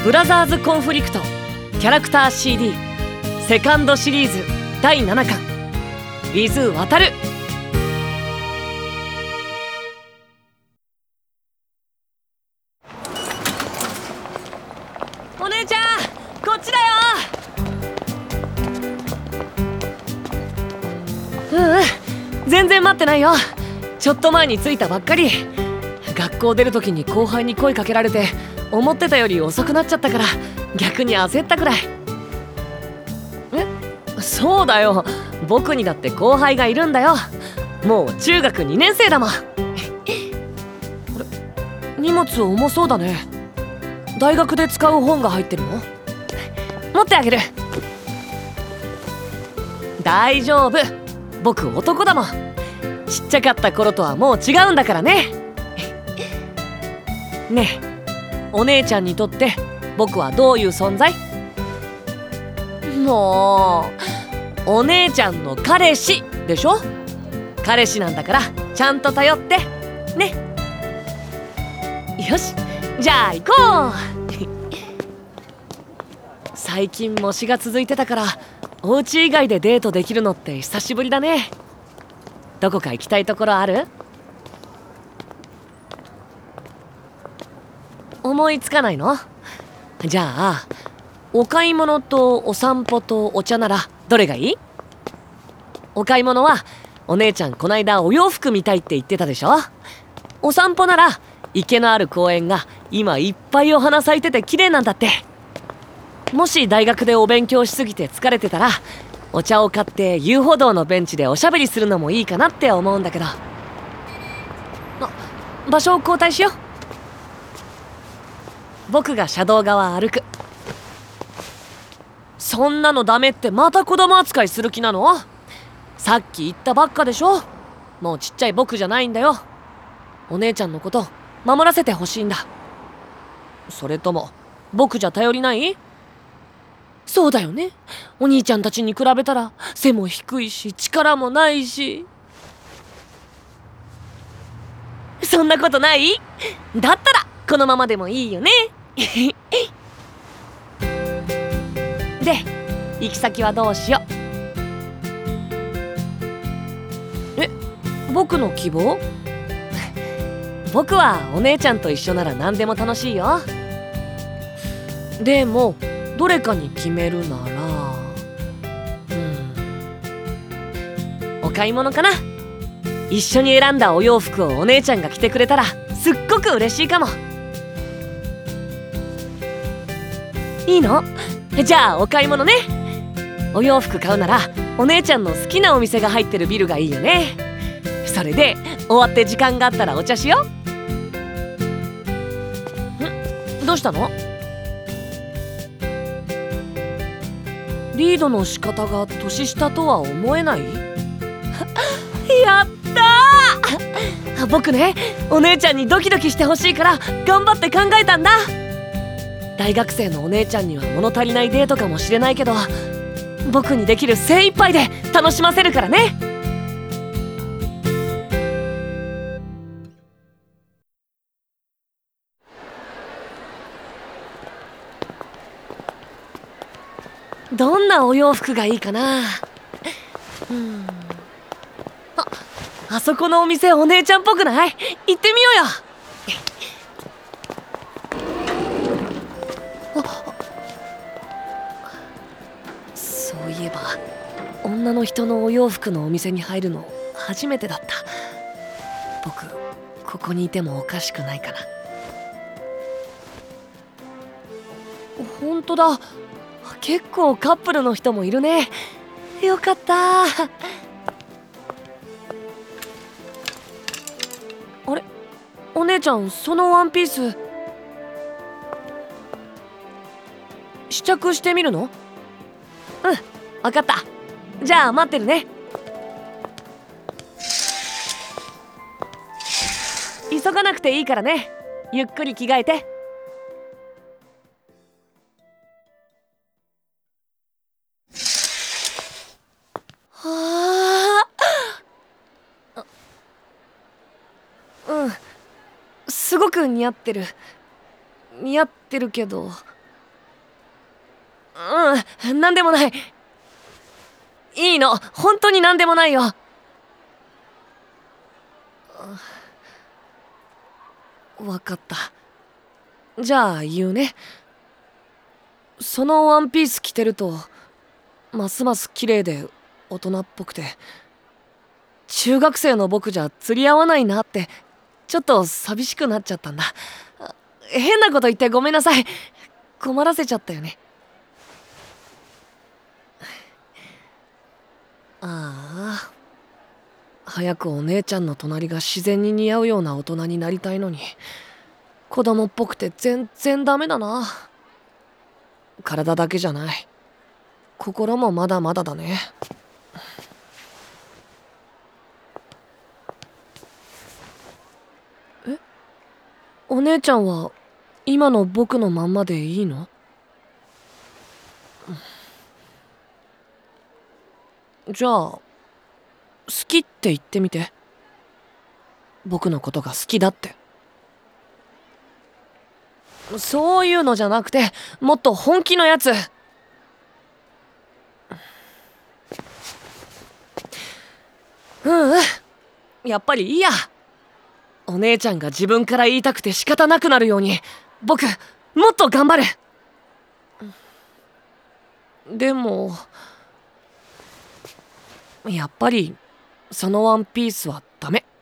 ブラザーズコンフリクトキャラクター CD セカンドシリーズ第7巻 with 渡る。お姉ちゃんこっちだよ。全然待ってないよ。ちょっと前に着いたばっかり。学校出る時に後輩に声かけられて思ってたより遅くなっちゃったから逆に焦ったくらい。そうだよ、僕にだって後輩がいるんだよ。もう中学2年生だもん。あれ、荷物重そうだね。大学で使う本が入ってるの？持ってあげる。大丈夫、僕男だもん。ちっちゃかった頃とはもう違うんだからね。ねえ、お姉ちゃんにとって僕はどういう存在？もうお姉ちゃんの彼氏でしょ。彼氏なんだからちゃんと頼ってね。よし、じゃあ行こう。最近模試が続いてたからお家以外でデートできるのって久しぶりだね。どこか行きたいところある？思いつかないの？じゃあお買い物とお散歩とお茶ならどれがいい？お買い物はお姉ちゃんこないだお洋服見たいって言ってたでしょ。お散歩なら池のある公園が今いっぱいお花咲いてて綺麗なんだって。もし大学でお勉強しすぎて疲れてたらお茶を買って遊歩道のベンチでおしゃべりするのもいいかなって思うんだけど。場所を交代しよう。僕が車道側歩く。そんなのダメってまた子供扱いする気なの？さっき言ったばっかでしょ。もうちっちゃい僕じゃないんだよ。お姉ちゃんのこと守らせてほしいんだ。それとも僕じゃ頼りない？そうだよね。お兄ちゃんたちに比べたら背も低いし力もないし。そんなことない？だったらこのままでもいいよね。で、行き先はどうしよう？僕の希望？僕はお姉ちゃんと一緒なら何でも楽しいよ。でもどれかに決めるならお買い物かな。一緒に選んだお洋服をお姉ちゃんが着てくれたらすっごく嬉しいかも。いいの？じゃあお買い物ね。お洋服買うならお姉ちゃんの好きなお店が入ってるビルがいいよね。それで終わって時間があったらお茶しよう。どうしたの？リードの仕方が年下とは思えない？やったー！僕ね、お姉ちゃんにドキドキしてほしいから頑張って考えたんだ。大学生のお姉ちゃんには物足りないデートかもしれないけど僕にできる精一杯で楽しませるからね。どんなお洋服がいいかな。あそこのお店お姉ちゃんっぽくない？行ってみようよ。そういえば女の人のお洋服のお店に入るの初めてだった。僕ここにいてもおかしくないかな。ほんとだ、結構カップルの人もいるね。よかった。あれ、お姉ちゃんそのワンピース試着してみるの？わかった。じゃあ待ってるね。急がなくていいからね。ゆっくり着替えて。すごく似合ってるけどなんでもない。いいの、本当になんでもないよ。わかった。じゃあ言うね。そのワンピース着てるとますます綺麗で大人っぽくて、中学生の僕じゃ釣り合わないなってちょっと寂しくなっちゃったんだ。変なこと言ってごめんなさい。困らせちゃったよね。ああ、早くお姉ちゃんの隣が自然に似合うような大人になりたいのに、子供っぽくて全然ダメだな。体だけじゃない、心もまだまだだね。え、お姉ちゃんは今の僕のまんまでいいの？じゃあ好きって言ってみて。僕のことが好きだって。そういうのじゃなくて、もっと本気のやつ。やっぱりいいや。お姉ちゃんが自分から言いたくて仕方なくなるように僕もっと頑張る。でもやっぱりそのワンピースはダメ。